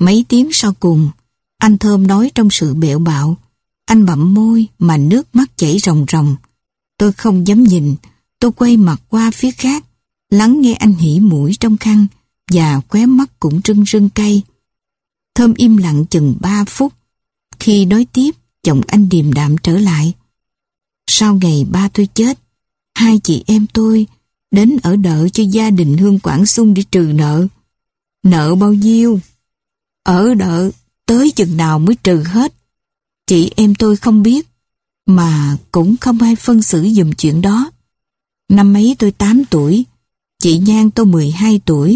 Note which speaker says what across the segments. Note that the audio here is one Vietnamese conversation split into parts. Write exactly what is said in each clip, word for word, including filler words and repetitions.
Speaker 1: Mấy tiếng sau cùng, anh Thơm nói trong sự bẹo bạo. Anh bặm môi mà nước mắt chảy ròng ròng. Tôi không dám nhìn, tôi quay mặt qua phía khác, lắng nghe anh hỉ mũi trong khăn và khóe mắt cũng rưng rưng cay. Thơm im lặng chừng ba phút. Khi nói tiếp, giọng anh điềm đạm trở lại. Sau ngày ba tôi chết, hai chị em tôi đến ở đợ cho gia đình Hương Quảng Xung để trừ nợ. Nợ bao nhiêu? Ở đợ tới chừng nào mới trừ hết? Chị em tôi không biết, mà cũng không ai phân xử giùm chuyện đó. Năm ấy tôi tám tuổi, chị Nhan tôi mười hai tuổi.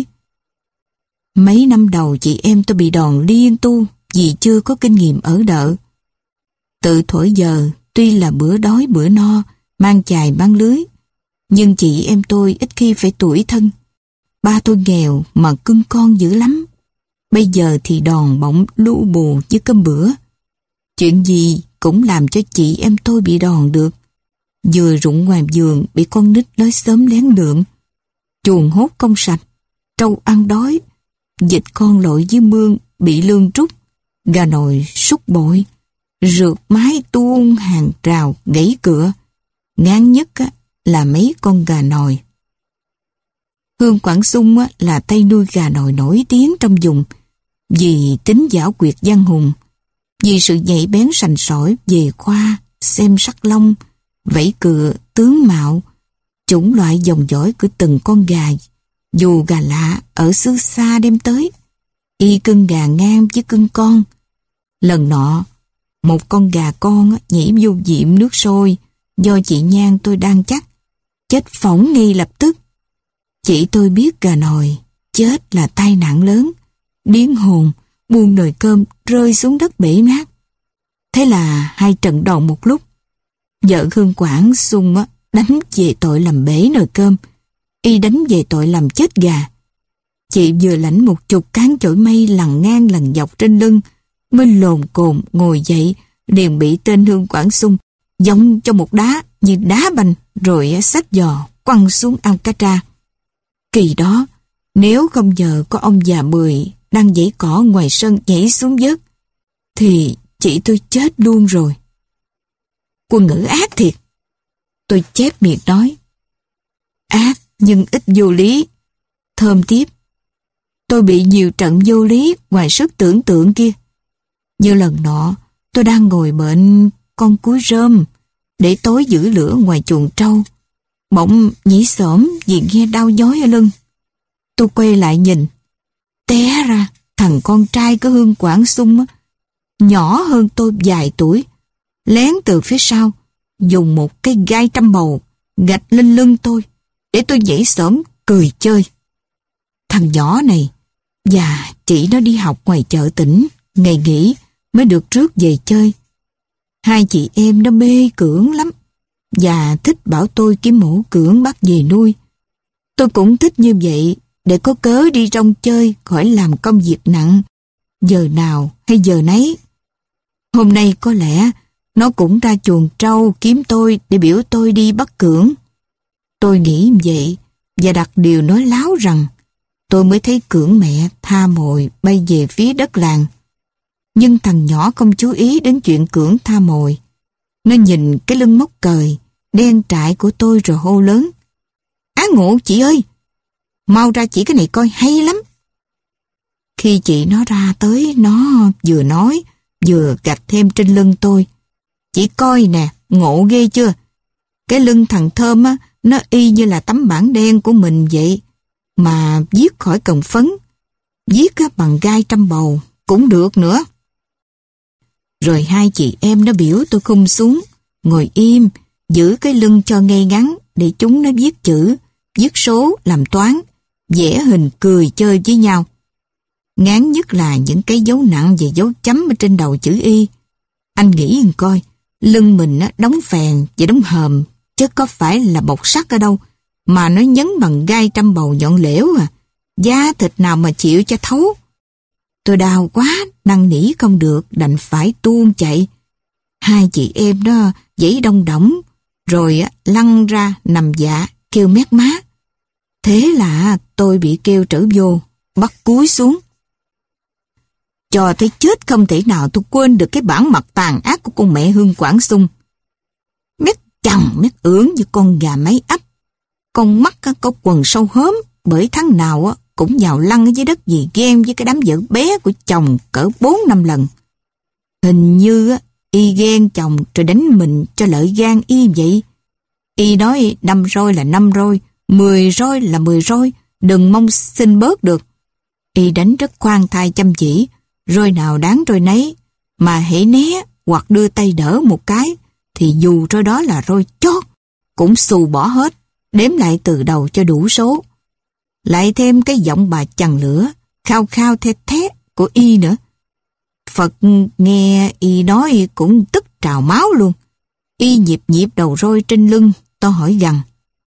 Speaker 1: Mấy năm đầu chị em tôi bị đòn liên tu vì chưa có kinh nghiệm ở đợ. Tự thuở giờ, tuy là bữa đói bữa no, mang chài mang lưới, nhưng chị em tôi ít khi phải tủi thân. Ba tôi nghèo mà cưng con dữ lắm. Bây giờ thì đòn bỏng lu bù như cơm bữa. Chuyện gì cũng làm cho chị em tôi bị đòn được. Vừa rụng ngoài vườn bị con nít nói sớm lén lượm. Chuồng hốt không sạch, trâu ăn đói, vịt con lội dưới mương bị lương trút, gà nồi súc bội, rượt mái tuôn hàng rào gãy cửa. Ngán nhất á, là mấy con gà nồi. Hương Quảng Xung á, là tay nuôi gà nồi nổi tiếng trong vùng vì tính giảo quyệt gian hùng, vì sự nhạy bén sành sỏi về khoa, xem sắc lông, vẫy cựa, tướng mạo, chủng loại dòng dõi của từng con gà. Dù gà lạ ở xứ xa đem tới, y cưng gà ngang với cưng con. Lần nọ, một con gà con á, nhảy vô diệm nước sôi do chị Nhan tôi đang chắc, chết phỏng ngay lập tức. Chị tôi biết gà nồi chết là tai nạn lớn, điên hồn, buông nồi cơm rơi xuống đất bể nát. Thế là hai trận đòn một lúc. Vợ Hương Quảng Xung á, đánh về tội làm bể nồi cơm, y đánh về tội làm chết gà. Chị vừa lãnh một chục cán chổi mây lằn ngang lằn dọc trên lưng, mới lồn cồn ngồi dậy, liền bị tên Hương Quảng Xung giông cho một đá như đá banh, rồi xách giò quăng xuống ao cá tra. Kỳ đó, nếu không nhờ có ông già Mười đang giãy cỏ ngoài sân nhảy xuống vớt, thì chị tôi chết luôn rồi. Quân ngữ ác thiệt. Tôi chép miệng nói. Ác nhưng ít vô lý. Thơm tiếp. Tôi bị nhiều trận vô lý ngoài sức tưởng tượng kia. Như lần nọ, tôi đang ngồi bệnh con cúi rơm để tối giữ lửa ngoài chuồng trâu. Bỗng nhĩ xổm vì nghe đau nhói ở lưng. Tôi quay lại nhìn. Té ra thằng con trai của Hương Quảng Xung á, nhỏ hơn tôi vài tuổi, lén từ phía sau dùng một cây gai trăm bầu gạch lên lưng tôi để tôi nhảy xổm cười chơi. Thằng nhỏ này và chị nó đi học ngoài chợ tỉnh, ngày nghỉ mới được rước về chơi. Hai chị em nó mê cưỡng lắm và thích bảo tôi kiếm mổ cưỡng bắt về nuôi. Tôi cũng thích như vậy để có cớ đi rong chơi khỏi làm công việc nặng, giờ nào hay giờ nấy. Hôm nay có lẽ nó cũng ra chuồng trâu kiếm tôi để biểu tôi đi bắt cưỡng. Tôi nghĩ vậy và đặt điều nói láo rằng tôi mới thấy cưỡng mẹ tha mồi bay về phía đất làng. Nhưng thằng nhỏ không chú ý đến chuyện cưỡng tha mồi. Nó nhìn cái lưng móc cời đen trại của tôi rồi hô lớn. Á ngộ chị ơi! Mau ra chỉ cái này coi hay lắm. Khi chị nó ra tới, nó vừa nói vừa gạch thêm trên lưng tôi. Chị coi nè, ngộ ghê chưa? Cái lưng thằng Thơm á, nó y như là tấm bảng đen của mình vậy. Mà viết khỏi cần phấn, viết bằng gai trăm bầu cũng được nữa. Rồi hai chị em nó biểu tôi khum xuống, ngồi im, giữ cái lưng cho ngay ngắn để chúng nó viết chữ, viết số, làm toán, vẽ hình cười chơi với nhau. Ngán nhất là những cái dấu nặng và dấu chấm ở trên đầu chữ Y. Anh nghĩ coi, lưng mình đóng phèn và đóng hòm, chứ có phải là bọc sắt ở đâu, mà nó nhấn bằng gai trăm bầu nhọn lẻo à, da thịt nào mà chịu cho thấu. Tôi đau quá, năn nỉ không được, đành phải tuôn chạy. Hai chị em đó giãy đông đỏng, rồi lăn ra nằm dạ, kêu mét má. Thế là tôi bị kêu trở vô, bắt cúi xuống. cho tới chết không thể nào tôi quên được cái bản mặt tàn ác của con mẹ Hương Quảng Xung. Mét chằng mét ưỡn như con gà máy ấp. Con mắt có quần sâu hớm, bởi tháng nào cũng vào lăn ở dưới đất vì ghen với cái đám vợ bé của chồng cỡ bốn năm lần. Hình như y ghen chồng rồi đánh mình cho lợi gan y vậy. Y nói năm roi là năm roi, mười roi là mười roi, đừng mong xin bớt được. Y đánh rất khoan thai chăm chỉ, roi nào đáng roi nấy, mà hễ né hoặc đưa tay đỡ một cái, thì dù roi đó là roi chót, cũng xù bỏ hết, đếm lại từ đầu cho đủ số. Lại thêm cái giọng bà chằn lửa, khao khao thét thét của y nữa. Phật nghe y nói cũng tức trào máu luôn. Y nhịp nhịp đầu roi trên lưng, tôi hỏi gằn: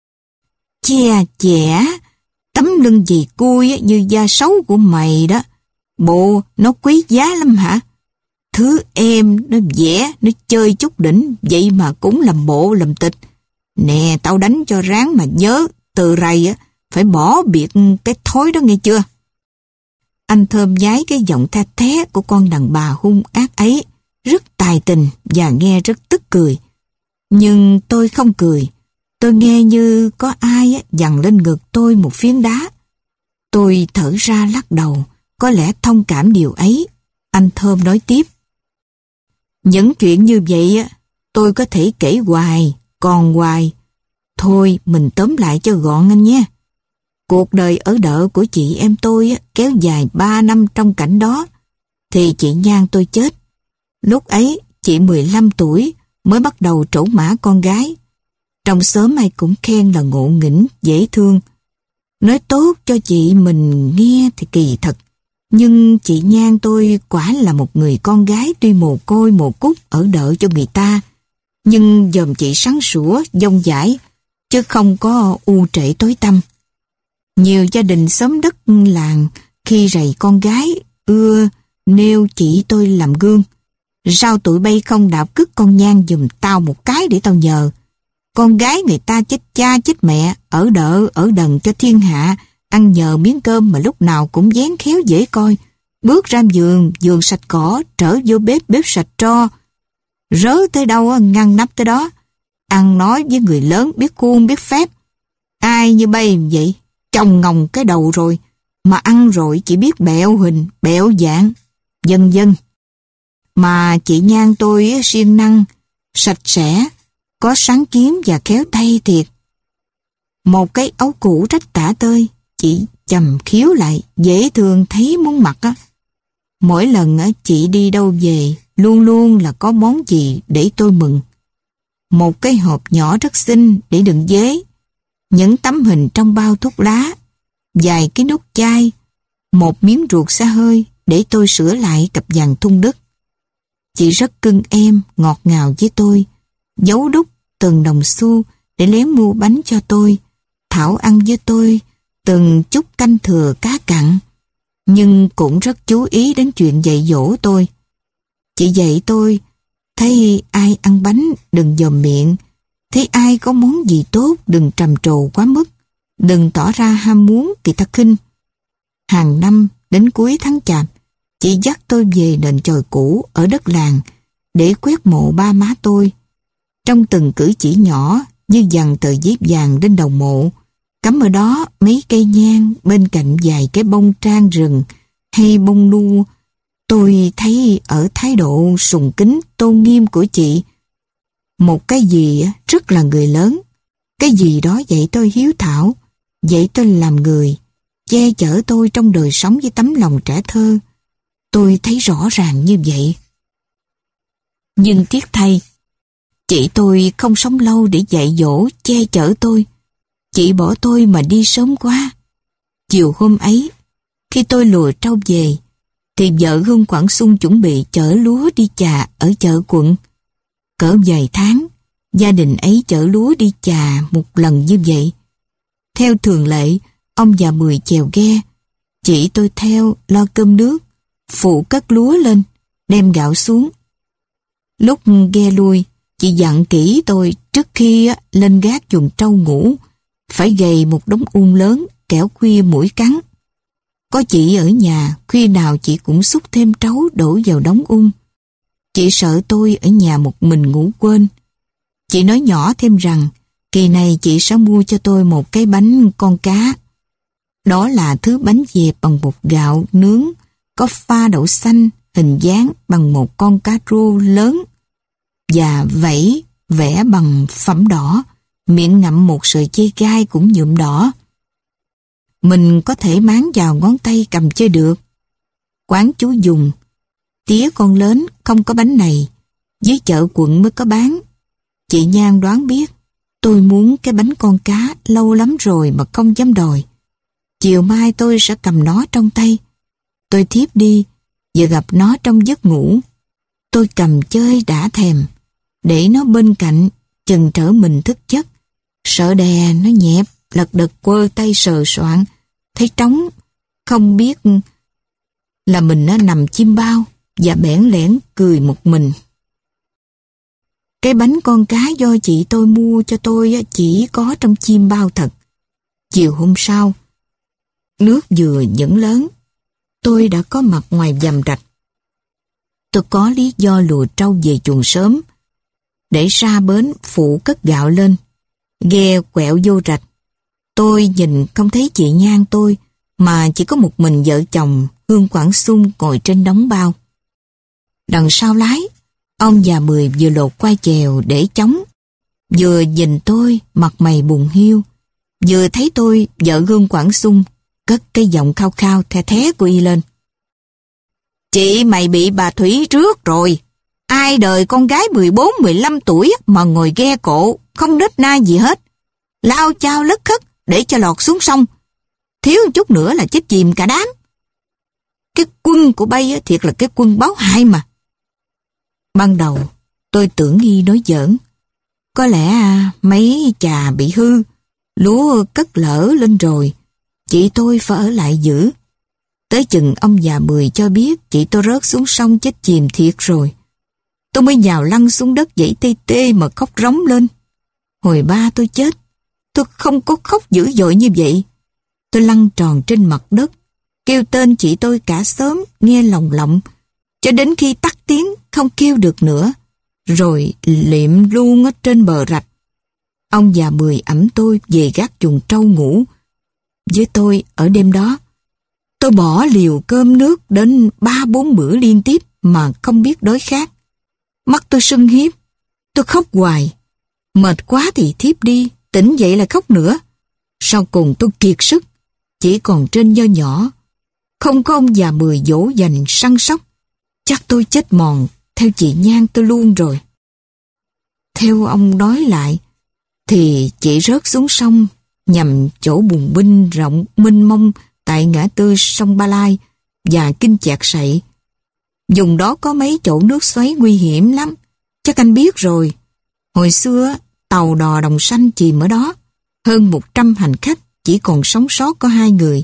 Speaker 1: Chè chẻ, tấm lưng gì cui như da sấu của mày đó. Bộ nó quý giá lắm hả? Thứ em nó vẽ, nó chơi chút đỉnh, vậy mà cũng làm bộ làm tịch. Nè, tao đánh cho ráng mà nhớ, từ rày á, phải bỏ biệt cái thói đó nghe chưa? Anh Thơm nhái cái giọng the thé của con đàn bà hung ác ấy, rất tài tình và nghe rất tức cười. Nhưng tôi không cười, tôi nghe như có ai á, giằng lên ngực tôi một phiến đá. Tôi thở ra lắc đầu, có lẽ thông cảm điều ấy. Anh Thơm nói tiếp: Những chuyện như vậy á, tôi có thể kể hoài, còn hoài. Thôi mình tóm lại cho gọn anh nhé. Cuộc đời ở đợ của chị em tôi á, kéo dài ba năm trong cảnh đó, thì chị Nhan tôi chết. Lúc ấy chị mười lăm tuổi mới bắt đầu trổ mã con gái. Trong xóm ai cũng khen là ngộ nghĩnh, dễ thương. Nói tốt cho chị mình nghe thì kỳ thật. Nhưng chị Nhan tôi quả là một người con gái tuy mồ côi mồ cúc ở đợ cho người ta, nhưng dòm chị sáng sủa, dông dãi, chứ không có u trệ tối tăm. Nhiều gia đình xóm đất làng khi rầy con gái ưa nêu chị tôi làm gương. Sao tụi bay không đạp cứt con Nhan giùm tao một cái để tao nhờ? Con gái người ta chết cha chết mẹ, ở đợ ở đần cho thiên hạ, ăn nhờ miếng cơm mà lúc nào cũng dáng khéo dễ coi. Bước ra giường, giường sạch cỏ, trở vô bếp, bếp sạch tro. Rớ tới đâu ngăn nắp tới đó. Ăn nói với người lớn biết khuôn biết phép. Ai như bay vậy? Chồng ngòng cái đầu rồi, mà ăn rồi chỉ biết bẹo hình, bẹo dạng, vân vân. Mà chị Nhan tôi siêng năng, sạch sẽ, có sáng kiến và khéo tay thiệt. Một cái áo cũ rách tả tơi, chị chầm khiếu lại, dễ thương thấy muốn mặc á. Mỗi lần chị đi đâu về, luôn luôn là có món gì để tôi mừng. Một cái hộp nhỏ rất xinh để đựng dế, những tấm hình trong bao thuốc lá, vài cái nút chai, một miếng ruột xa hơi để tôi sửa lại cặp vàng thun đức. Chị rất cưng em, ngọt ngào với tôi, giấu đúc từng đồng xu để lén mua bánh cho tôi, thảo ăn với tôi từng chút canh thừa cá cặn, nhưng cũng rất chú ý đến chuyện dạy dỗ tôi. Chị dạy tôi, thấy ai ăn bánh đừng dòm miệng, thấy ai có món gì tốt đừng trầm trồ quá mức, đừng tỏ ra ham muốn người ta khinh. Hàng năm đến cuối tháng Chạp, chị dắt tôi về đền chòi cũ ở đất làng để quét mộ ba má tôi. Trong từng cử chỉ nhỏ như dằn tờ giấy vàng lên đầu mộ, cắm ở đó mấy cây nhang bên cạnh vài cái bông trang rừng hay bông nu. Tôi thấy ở thái độ sùng kính tôn nghiêm của chị một cái gì rất là người lớn. Cái gì đó dạy tôi hiếu thảo, dạy tôi làm người, che chở tôi trong đời sống với tấm lòng trẻ thơ. Tôi thấy rõ ràng như vậy. Nhưng tiếc thay, chị tôi không sống lâu để dạy dỗ, che chở tôi. Chị bỏ tôi mà đi sớm quá. Chiều hôm ấy, khi tôi lùa trâu về, thì vợ Hương Quảng Xung chuẩn bị chở lúa đi chà ở chợ quận. Cỡ vài tháng, gia đình ấy chở lúa đi chà một lần như vậy. Theo thường lệ, ông già Mười chèo ghe, chị tôi theo lo cơm nước, phụ cất lúa lên, đem gạo xuống. Lúc ghe lui, chị dặn kỹ tôi trước khi lên gác chuồng trâu ngủ, phải gầy một đống ung lớn, kẻo khuya muỗi cắn. Có chị ở nhà, khuya nào chị cũng xúc thêm trấu đổ vào đống ung. Chị sợ tôi ở nhà một mình ngủ quên. Chị nói nhỏ thêm rằng, kỳ này chị sẽ mua cho tôi một cái bánh con cá. Đó là thứ bánh dẹp bằng bột gạo nướng, có pha đậu xanh, hình dáng bằng một con cá rô lớn, và vẫy vẽ bằng phẩm đỏ, miệng ngậm một sợi dây gai cũng nhuộm đỏ. Mình có thể máng vào ngón tay cầm chơi được. Quán chú Dùng, tía con lớn không có bánh này, dưới chợ quận mới có bán. Chị Nhan đoán biết, tôi muốn cái bánh con cá lâu lắm rồi mà không dám đòi. Chiều mai tôi sẽ cầm nó trong tay. Tôi thiếp đi, vừa gặp nó trong giấc ngủ. Tôi cầm chơi đã thèm, để nó bên cạnh, chừng trở mình thức giấc. Sợ đè nó nhẹp, lật đật quơ tay sờ soạn, thấy trống, không biết là mình nó nằm chim bao, và bẽn lẽn cười một mình. Cái bánh con cá do chị tôi mua cho tôi chỉ có trong chim bao thật. Chiều hôm sau, nước vừa nhẫn lớn, tôi đã có mặt ngoài Vàm Rạch. Tôi có lý do lùa trâu về chuồng sớm, để ra bến phụ cất gạo lên. Ghe quẹo vô rạch. Tôi nhìn không thấy chị Nhan tôi, mà chỉ có một mình vợ chồng Hương Quảng Xung ngồi trên đống bao. Đằng sau lái, ông già Mười vừa lột quai chèo để chống, vừa nhìn tôi mặt mày buồn hiu, vừa thấy tôi vợ Hương Quảng Xung cất cái giọng khao khao the thé của y lên. Chị mày bị bà Thủy trước rồi. Ai đời con gái mười bốn mười lăm tuổi mà ngồi ghe cộ, không nết na gì hết. Lao chao lất khất để cho lọt xuống sông. Thiếu một chút nữa là chết chìm cả đám. Cái quân của bay thiệt là cái quân báo hại mà. Ban đầu tôi tưởng y nói giỡn. Có lẽ mấy chà bị hư, lúa cất lỡ lên rồi, chị tôi phải ở lại giữ. Tới chừng ông già Mười cho biết chị tôi rớt xuống sông chết chìm thiệt rồi, tôi mới nhào lăn xuống đất dãy tê tê mà khóc rống lên. Hồi ba tôi chết, tôi không có khóc dữ dội như vậy. Tôi lăn tròn trên mặt đất, kêu tên chị tôi cả xóm nghe lồng lộng, cho đến khi tắt tiếng không kêu được nữa, rồi liệm luôn ở trên bờ rạch. Ông già Mười ẵm tôi về gác chuồng trâu ngủ với tôi ở đêm đó. Tôi bỏ liều cơm nước đến ba bốn bữa liên tiếp mà không biết đói khát. Mắt tôi sưng hiếp, tôi khóc hoài. Mệt quá thì thiếp đi, tỉnh dậy là khóc nữa. Sau cùng tôi kiệt sức, chỉ còn trên nho nhỏ. Không có ông già Mười dỗ dành săn sóc, chắc tôi chết mòn theo chị Nhan tôi luôn rồi. Theo ông nói lại, thì chị rớt xuống sông nhằm chỗ bùn binh rộng mênh mông tại ngã tư sông Ba Lai và Kinh Chạc Sậy. Vùng đó có mấy chỗ nước xoáy nguy hiểm lắm, chắc anh biết rồi. Hồi xưa, tàu đò Đồng Xanh chìm ở đó, hơn một trăm hành khách, chỉ còn sống sót có hai người.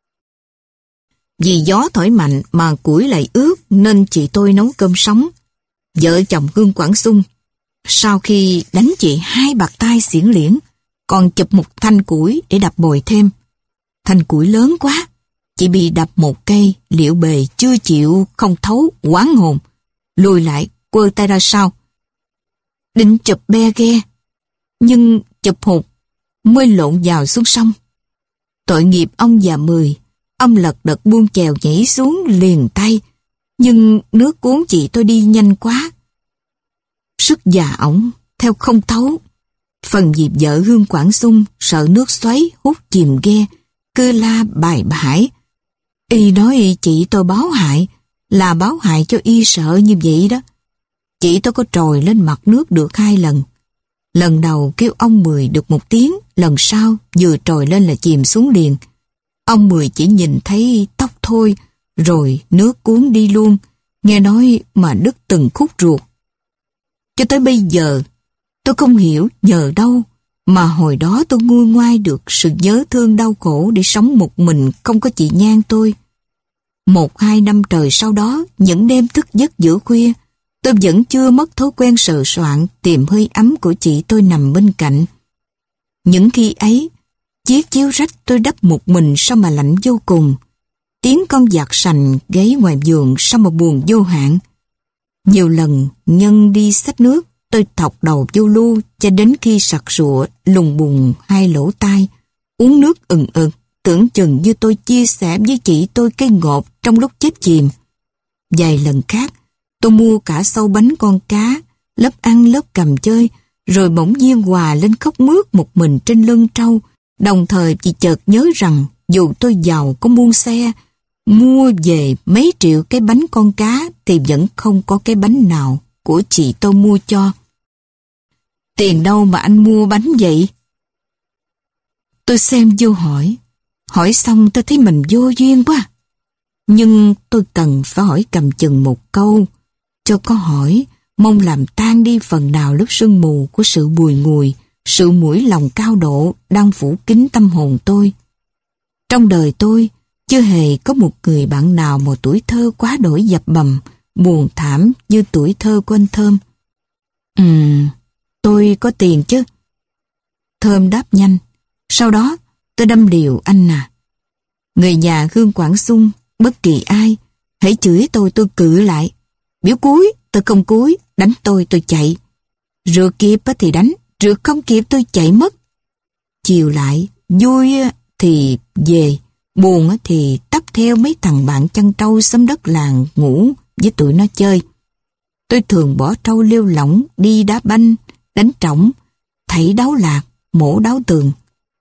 Speaker 1: Vì gió thổi mạnh mà củi lại ướt nên chị tôi nấu cơm sống. Vợ chồng Hương Quảng Xung, sau khi đánh chị hai bạt tay xiển liễn, còn chụp một thanh củi để đập bồi thêm. Thanh củi lớn quá, chị bị đập một cây, liệu bề chưa chịu không thấu, oán hồn. Lùi lại, quơ tay ra sau. Định chụp be ghe, nhưng chụp hụt, mới lộn vào xuống sông. Tội nghiệp ông già Mười, ông lật đật buông chèo nhảy xuống liền tay, nhưng nước cuốn chị tôi đi nhanh quá. Sức già ổng, theo không thấu. Phần dịp vợ Hương Quảng Xung sợ nước xoáy hút chìm ghe, cứ la bài bãi. Y nói chị tôi báo hại, là báo hại cho y sợ như vậy đó. Chị tôi có trồi lên mặt nước được hai lần. Lần đầu kêu ông Mười được một tiếng, lần sau vừa trồi lên là chìm xuống liền. Ông Mười chỉ nhìn thấy tóc thôi, rồi nước cuốn đi luôn, nghe nói mà đứt từng khúc ruột. Cho tới bây giờ, tôi không hiểu nhờ đâu mà hồi đó tôi nguôi ngoai được sự nhớ thương đau khổ để sống một mình không có chị Nhan tôi. Một hai năm trời sau đó, những đêm thức giấc giữa khuya, tôi vẫn chưa mất thói quen sờ soạn tìm hơi ấm của chị tôi nằm bên cạnh. Những khi ấy, chiếc chiếu rách tôi đắp một mình sao mà lạnh vô cùng. tiếng con vạc sành gáy ngoài vườn sao mà buồn vô hạn. Nhiều lần nhân đi xách nước, tôi thọc đầu vô lu cho đến khi sặc sụa lùng bùng hai lỗ tai, uống nước ừng ực, tưởng chừng như tôi chia sẻ với chị tôi cái ngọt trong lúc chết chìm. Vài lần khác, tôi mua cả sâu bánh con cá, lớp ăn lớp cầm chơi, rồi bỗng nhiên hòa lên khóc mướt một mình trên lưng trâu, đồng thời chị chợt nhớ rằng dù tôi giàu có muôn xe, mua về mấy triệu cái bánh con cá thì vẫn không có cái bánh nào của chị tôi mua cho. Tiền đâu mà anh mua bánh vậy? Tôi xem vô hỏi. Hỏi xong tôi thấy mình vô duyên quá. Nhưng tôi cần phải hỏi cầm chừng một câu, cho có hỏi, mong làm tan đi phần nào lớp sương mù của sự bùi ngùi, sự mũi lòng cao độ đang phủ kín tâm hồn tôi. Trong đời tôi, chưa hề có một người bạn nào mà tuổi thơ quá đổi dập bầm, buồn thảm như tuổi thơ của anh Thơm. Ừm, tôi có tiền chứ. Thơm đáp nhanh. Sau đó, tôi đâm điều anh à. Người nhà Hương Quảng Xung, bất kỳ ai, hãy chửi tôi tôi cự lại. Biểu cúi, tôi không cúi, đánh tôi tôi chạy. Rượt kịp thì đánh, rượt không kịp tôi chạy mất. Chiều lại, vui thì về, buồn thì tấp theo mấy thằng bạn chăn trâu xóm đất làng ngủ với tụi nó chơi. Tôi thường bỏ trâu lêu lỏng đi đá banh, đánh trỏng, thảy đáo lạc, mổ đáo tường.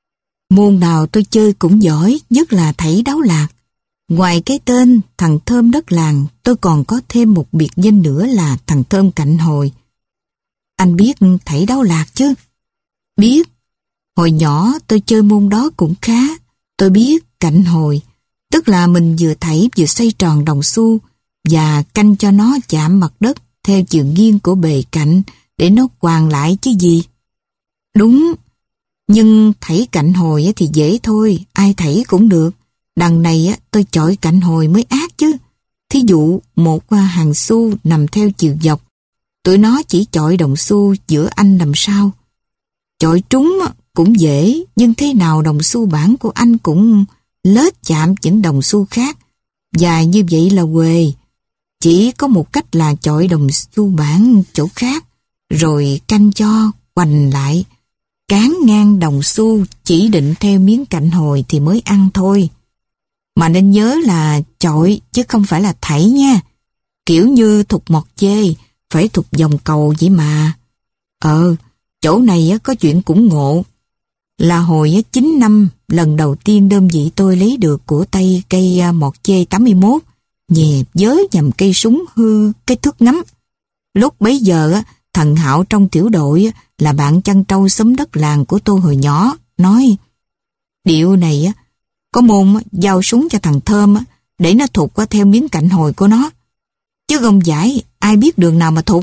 Speaker 1: Môn nào tôi chơi cũng giỏi, nhất là thảy đáo lạc. Ngoài cái tên thằng Thơm đất làng, tôi còn có thêm một biệt danh nữa là thằng Thơm cạnh hồi. Anh biết thảy đáo lạc chứ? Biết. Hồi nhỏ tôi chơi môn đó cũng khá. Tôi biết cạnh hồi, tức là mình vừa thảy vừa xoay tròn đồng xu và canh cho nó chạm mặt đất theo chiều nghiêng của bề cạnh để nó quàng lại chứ gì. Đúng, nhưng thảy cạnh hồi thì dễ thôi, ai thảy cũng được. Đằng này tôi chọi cạnh hồi mới ác chứ. Thí dụ một hàng xu nằm theo chiều dọc, tụi nó chỉ chọi đồng xu giữa anh làm sao. Chọi trúng cũng dễ, nhưng thế nào đồng xu bản của anh cũng lết chạm những đồng xu khác, và như vậy là quề. Chỉ có một cách là chọi đồng xu bản chỗ khác, rồi canh cho quành lại, cán ngang đồng xu chỉ định theo miếng cạnh hồi thì mới ăn thôi. Mà nên nhớ là chọi chứ không phải là thảy nha. Kiểu như thục mọt chê, phải thục vòng cầu vậy mà. Ờ, chỗ này có chuyện cũng ngộ. Là hồi chín năm, lần đầu tiên đơn vị tôi lấy được của tay cây mọt chê tám mươi mốt, nhè giới nhằm cây súng hư cái thước ngắm. Lúc bấy giờ, thằng Hạo trong tiểu đội là bạn chăn trâu xóm đất làng của tôi hồi nhỏ, nói điệu này có môn giao súng cho thằng Thơm để nó thục qua theo miếng cạnh hồi của nó. Chứ không giải ai biết đường nào mà thục.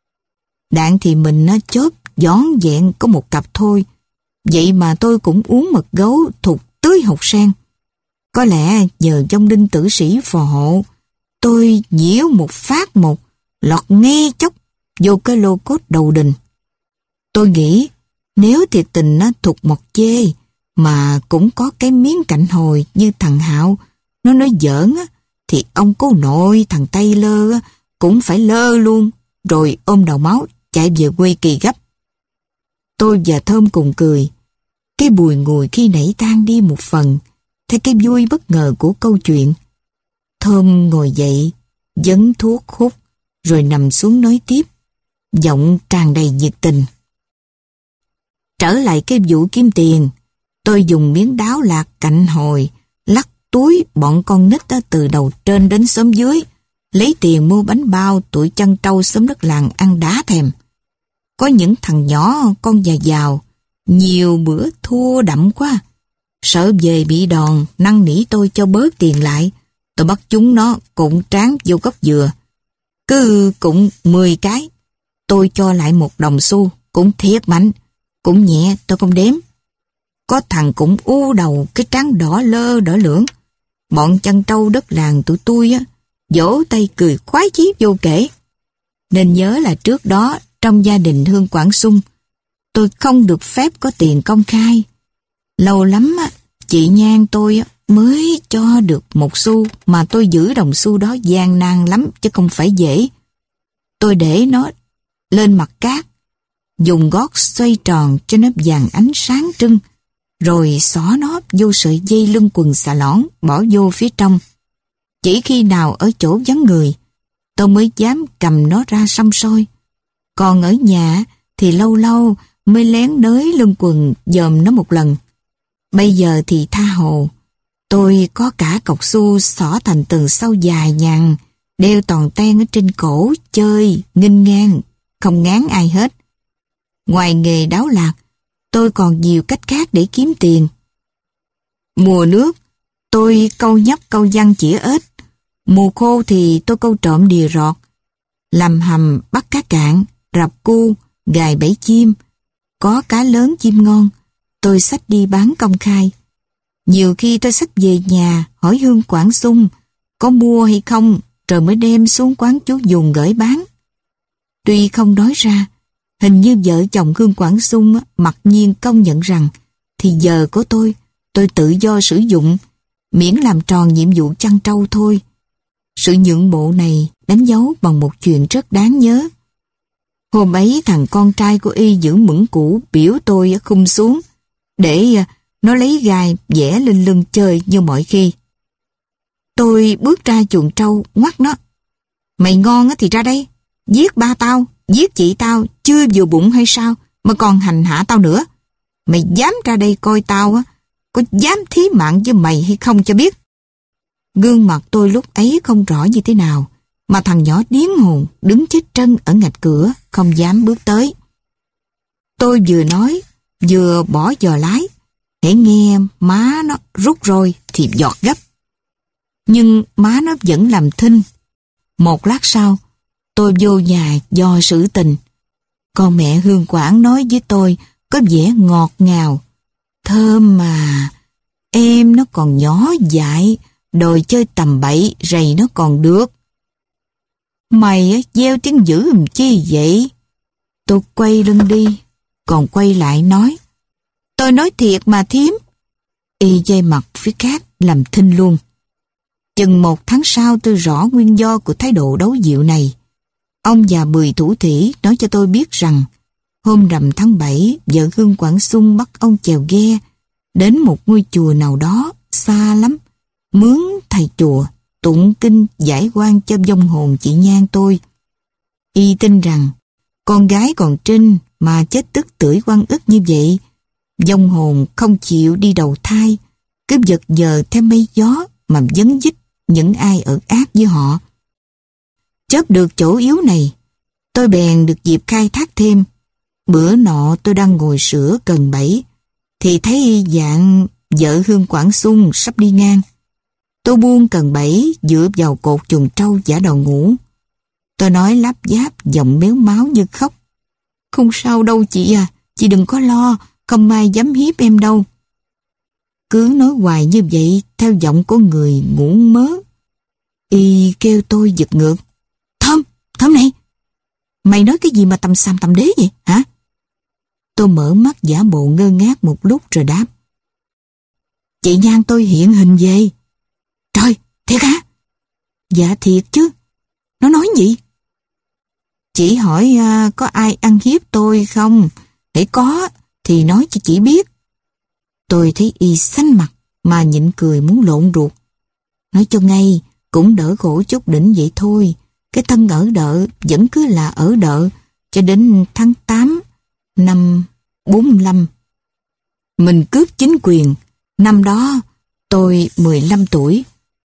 Speaker 1: Đạn thì mình chớp gión dẹn có một cặp thôi. Vậy mà tôi cũng uống mật gấu thục tưới hột sen. Có lẽ nhờ trong đinh tử sĩ phò hộ, tôi nhiễu một phát một, lọt nghe chốc vô cái lô cốt đầu đình. Tôi nghĩ nếu thiệt tình nó thục mọt chê mà cũng có cái miếng cạnh hồi như thằng Hạo, nó nói giỡn á, thì ông cố nội thằng Tây Lơ á, cũng phải lơ luôn, rồi ôm đầu máu chạy về quê kỳ gấp. Tôi và Thơm cùng cười. Cái bùi ngùi khi nãy tan đi một phần, theo cái vui bất ngờ của câu chuyện. Thơm ngồi dậy, dấn thuốc hút, rồi nằm xuống nói tiếp, giọng tràn đầy nhiệt tình. Trở lại cái vụ kiếm tiền, tôi dùng miếng đáo lạc cạnh hồi, lắc túi bọn con nít từ đầu trên đến xóm dưới, lấy tiền mua bánh bao tụi chăn trâu xóm đất làng ăn đá thèm. Có những thằng nhỏ con già giàu, nhiều bữa thua đậm quá. Sợ về bị đòn, năn nỉ tôi cho bớt tiền lại. Tôi bắt chúng nó cụm tráng vô gốc dừa. Cứ cũng mười cái. Tôi cho lại một đồng xu, cũng thiệt mạnh, cũng nhẹ tôi không đếm. Có thằng cũng u đầu cái trán đỏ lơ đỏ lưỡng. Bọn chăn trâu đất làng tụi tôi á, vỗ tay cười khoái chí vô kể. Nên nhớ là trước đó trong gia đình Hương Quảng Xung, tôi không được phép có tiền công khai. Lâu lắm á, chị Nhan tôi á, mới cho được một xu, mà tôi giữ đồng xu đó gian nan lắm chứ không phải dễ. Tôi để nó lên mặt cát, dùng gót xoay tròn cho nó vàng ánh sáng trưng, rồi xỏ nó vô sợi dây lưng quần xà lõn bỏ vô phía trong. Chỉ khi nào ở chỗ vắng người, tôi mới dám cầm nó ra xăm soi. Còn ở nhà thì lâu lâu mới lén nới lưng quần dòm nó một lần. Bây giờ thì tha hồ. Tôi có cả cọc xu xỏ thành từng sau dài nhằn, đeo toàn ten ở trên cổ, chơi, nghênh ngang, không ngán ai hết. Ngoài nghề đáo lạc, tôi còn nhiều cách khác để kiếm tiền. Mùa nước, tôi câu nhóc câu giăng chĩa ếch. Mùa khô thì tôi câu trộm đìa rọt, làm hầm bắt cá cạn, rập cu, gài bẫy chim. Có cá lớn chim ngon, tôi xách đi bán công khai. Nhiều khi tôi xách về nhà hỏi Hương Quảng Xung có mua hay không, rồi mới đem xuống quán chú Dùng gửi bán. Tuy không nói ra, hình như vợ chồng Hương Quảng Xung mặc nhiên công nhận rằng thì giờ của tôi, tôi tự do sử dụng, miễn làm tròn nhiệm vụ chăn trâu thôi. Sự nhượng bộ này đánh dấu bằng một chuyện rất đáng nhớ. Hôm ấy thằng con trai của y giữ mững cũ biểu tôi khum xuống để nó lấy gai vẽ lên lưng chơi như mọi khi. Tôi bước ra chuồng trâu ngoắt nó. Mày ngon thì ra đây, giết ba tao, giết chị tao, chưa vừa bụng hay sao mà còn hành hạ tao nữa. Mày dám ra đây coi tao có dám thí mạng với mày hay không cho biết. Gương mặt tôi lúc ấy không rõ như thế nào, mà thằng nhỏ điếng hồn đứng chết trân ở ngạch cửa, không dám bước tới. Tôi vừa nói, vừa bỏ giò lái, hễ nghe má nó rút roi thì giọt gấp. Nhưng má nó vẫn làm thinh. Một lát sau, tôi vô nhà do sự tình. Con mẹ Hương Quảng nói với tôi có vẻ ngọt ngào. Thơm mà, em nó còn nhỏ dại, đòi chơi tầm bậy, rầy nó còn được. Mày á, gieo tiếng dữ làm chi vậy? Tôi quay lưng đi, còn quay lại nói. Tôi nói thiệt mà thím. Y dây mặt phía khác làm thinh luôn. Chừng một tháng sau tôi rõ nguyên do của thái độ đấu dịu này. Ông già Bười thủ thỉ nói cho tôi biết rằng hôm rằm tháng bảy, vợ Hương Quảng Xung bắt ông chèo ghe đến một ngôi chùa nào đó xa lắm, mướn thầy chùa tụng kinh giải oan cho vong hồn chị Nhan tôi. Y tin rằng con gái còn trinh mà chết tức tưởi oan ức như vậy, vong hồn không chịu đi đầu thai, cứ giật giờ theo mây gió mà vấn dích những ai ở ác với họ. Chớp được chỗ yếu này, tôi bèn được dịp khai thác thêm. Bữa nọ tôi đang ngồi sửa cần bẫy, thì thấy dạng vợ Hương Quảng Xung sắp đi ngang. Tôi buông cần bẫy dựa vào cột chuồng trâu giả đầu ngủ. Tôi nói lắp giáp giọng méo máu như khóc. Không sao đâu chị à, chị đừng có lo, không ai dám hiếp em đâu. Cứ nói hoài như vậy theo giọng của người ngủ mớ. Y kêu tôi giật ngược. Thơm, Thơm này, mày nói cái gì mà tầm xàm tầm đế vậy hả? Tôi mở mắt giả bộ ngơ ngác một lúc rồi đáp. Chị Nhan tôi hiện hình về. Trời, thiệt hả? Dạ thiệt chứ. Nó nói gì? Chị hỏi uh, có ai ăn hiếp tôi không? Hễ có thì nói cho chị biết. Tôi thấy y xanh mặt mà nhịn cười muốn lộn ruột. Nói cho ngay, cũng đỡ khổ chút đỉnh vậy thôi. Cái thân ở đợ vẫn cứ là ở đợ cho đến tháng tám năm bốn lăm. Mình cướp chính quyền. Năm đó tôi mười lăm tuổi.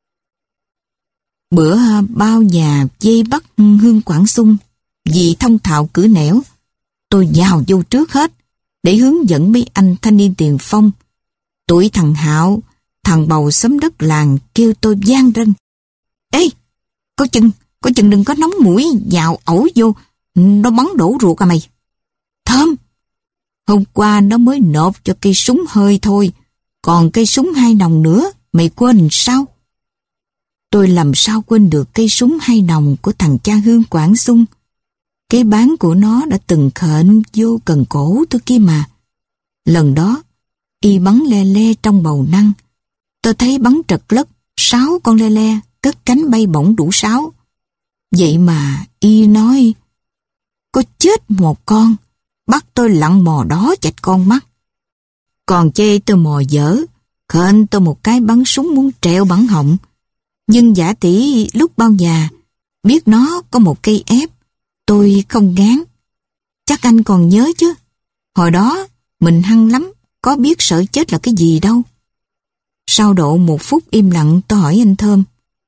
Speaker 1: Bữa bao nhà dây bắt Hương Quảng Xung vì thông thạo cử nẻo. Tôi nhào vô trước hết để hướng dẫn mấy anh thanh niên tiền phong. Tuổi thằng Hạo, thằng bầu xóm đất làng kêu tôi gian rân. Ê, có chừng, có chừng đừng có nóng mũi nhào ẩu vô, nó bắn đổ ruột à mày. Thơm, hôm qua nó mới nộp cho cây súng hơi thôi, còn cây súng hai nòng nữa, mày quên sao? Tôi làm sao quên được cây súng hai nòng của thằng cha Hương Quảng Xung. Cái bán của nó đã từng khệnh vô cần cổ tôi kia mà. Lần đó, y bắn le le trong bầu năng. tôi thấy bắn trật lất, sáu con le le, cất cánh bay bổng đủ sáu. Vậy mà y nói, có chết một con, bắt tôi lặn mò đó chạch con mắt. Còn chê tôi mò dở, khệnh tôi một cái bắn súng muốn treo bắn họng. Nhưng giả tỷ lúc bao già, biết nó có một cây ép, tôi không ngán. Chắc anh còn nhớ chứ, hồi đó mình hăng lắm, có biết sợ chết là cái gì đâu. Sau độ một phút im lặng, tôi hỏi anh Thơm,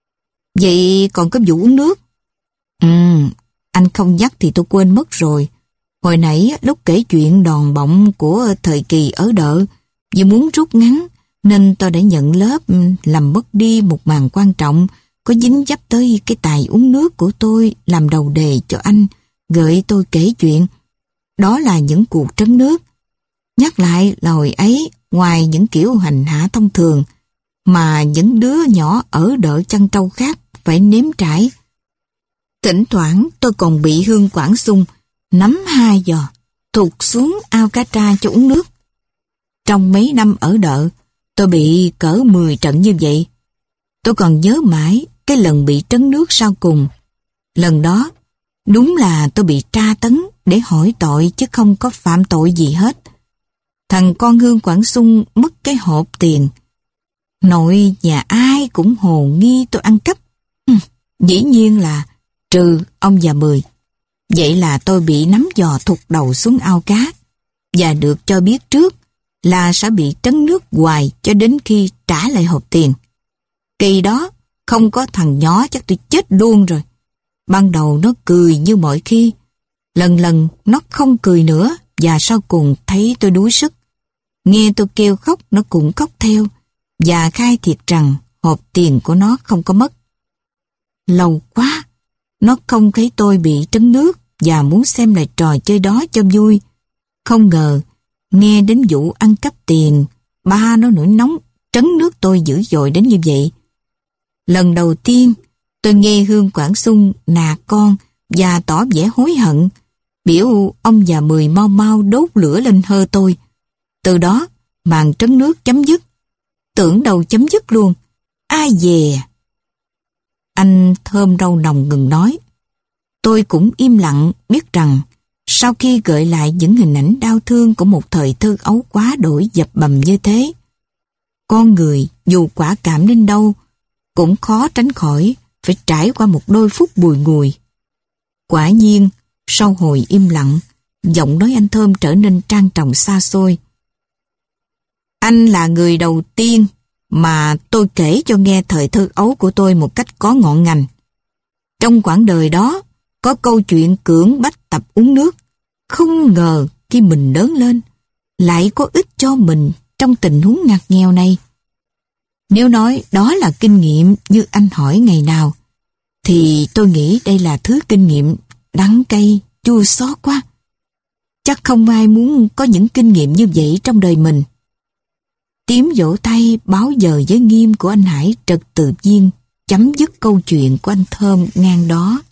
Speaker 1: vậy còn có vụ uống nước? Ừ, anh không nhắc thì tôi quên mất rồi. Hồi nãy lúc kể chuyện đòn bọng của thời kỳ ở đợ, vì muốn rút ngắn, nên tôi đã nhận lớp làm mất đi một màn quan trọng có dính dấp tới cái tài uống nước của tôi làm đầu đề cho anh, gợi tôi kể chuyện. Đó là những cuộc trấn nước. Nhắc lại là hồi ấy, ngoài những kiểu hành hạ thông thường, mà những đứa nhỏ ở đợ chăn trâu khác phải nếm trải. Thỉnh thoảng tôi còn bị Hương Quảng Xung nắm hai giò, thụt xuống ao cá tra cho uống nước. Trong mấy năm ở đợ, tôi bị cỡ mười trận như vậy. Tôi còn nhớ mãi cái lần bị trấn nước sau cùng. Lần đó, đúng là tôi bị tra tấn để hỏi tội chứ không có phạm tội gì hết. Thằng con Hương Quảng Xung mất cái hộp tiền. Nội nhà ai cũng hồ nghi tôi ăn cắp. Ừ, dĩ nhiên là trừ ông già Mười. Vậy là tôi bị nắm giò thụt đầu xuống ao cá và được cho biết trước là sẽ bị trấn nước hoài cho đến khi trả lại hộp tiền. Kỳ đó không có thằng nhỏ chắc tôi chết luôn rồi. Ban đầu nó cười như mọi khi, lần lần nó không cười nữa và sau cùng thấy tôi đuối sức. Nghe tôi kêu khóc nó cũng khóc theo và khai thiệt rằng hộp tiền của nó không có mất. Lâu quá, nó không thấy tôi bị trấn nước và muốn xem lại trò chơi đó cho vui. Không ngờ, nghe đến vụ ăn cắp tiền, ba nó nổi nóng, trấn nước tôi dữ dội đến như vậy. Lần đầu tiên, tôi nghe Hương Quảng Xung nạt con và tỏ vẻ hối hận, biểu ông già Mười mau mau đốt lửa lên hơ tôi. Từ đó, màn trấn nước chấm dứt. Tưởng đâu chấm dứt luôn. Ai dè. Anh Thơm râu nồng ngừng nói. Tôi cũng im lặng biết rằng sau khi gợi lại những hình ảnh đau thương của một thời thơ ấu quá đổi dập bầm như thế, con người dù quả cảm đến đâu cũng khó tránh khỏi phải trải qua một đôi phút bùi ngùi. Quả nhiên, sau hồi im lặng, giọng nói anh Thơm trở nên trang trọng xa xôi. Anh là người đầu tiên mà tôi kể cho nghe thời thơ ấu của tôi một cách có ngọn ngành. Trong quãng đời đó, có câu chuyện cưỡng bách tập uống nước. Không ngờ khi mình lớn lên, lại có ích cho mình trong tình huống ngặt nghèo này. Nếu nói đó là kinh nghiệm như anh hỏi ngày nào, thì tôi nghĩ đây là thứ kinh nghiệm đắng cay, chua xót quá. Chắc không ai muốn có những kinh nghiệm như vậy trong đời mình. Tiếng vỗ tay báo giờ giới nghiêm của anh Hải trật tự nhiên chấm dứt câu chuyện của anh Thơm ngang đó.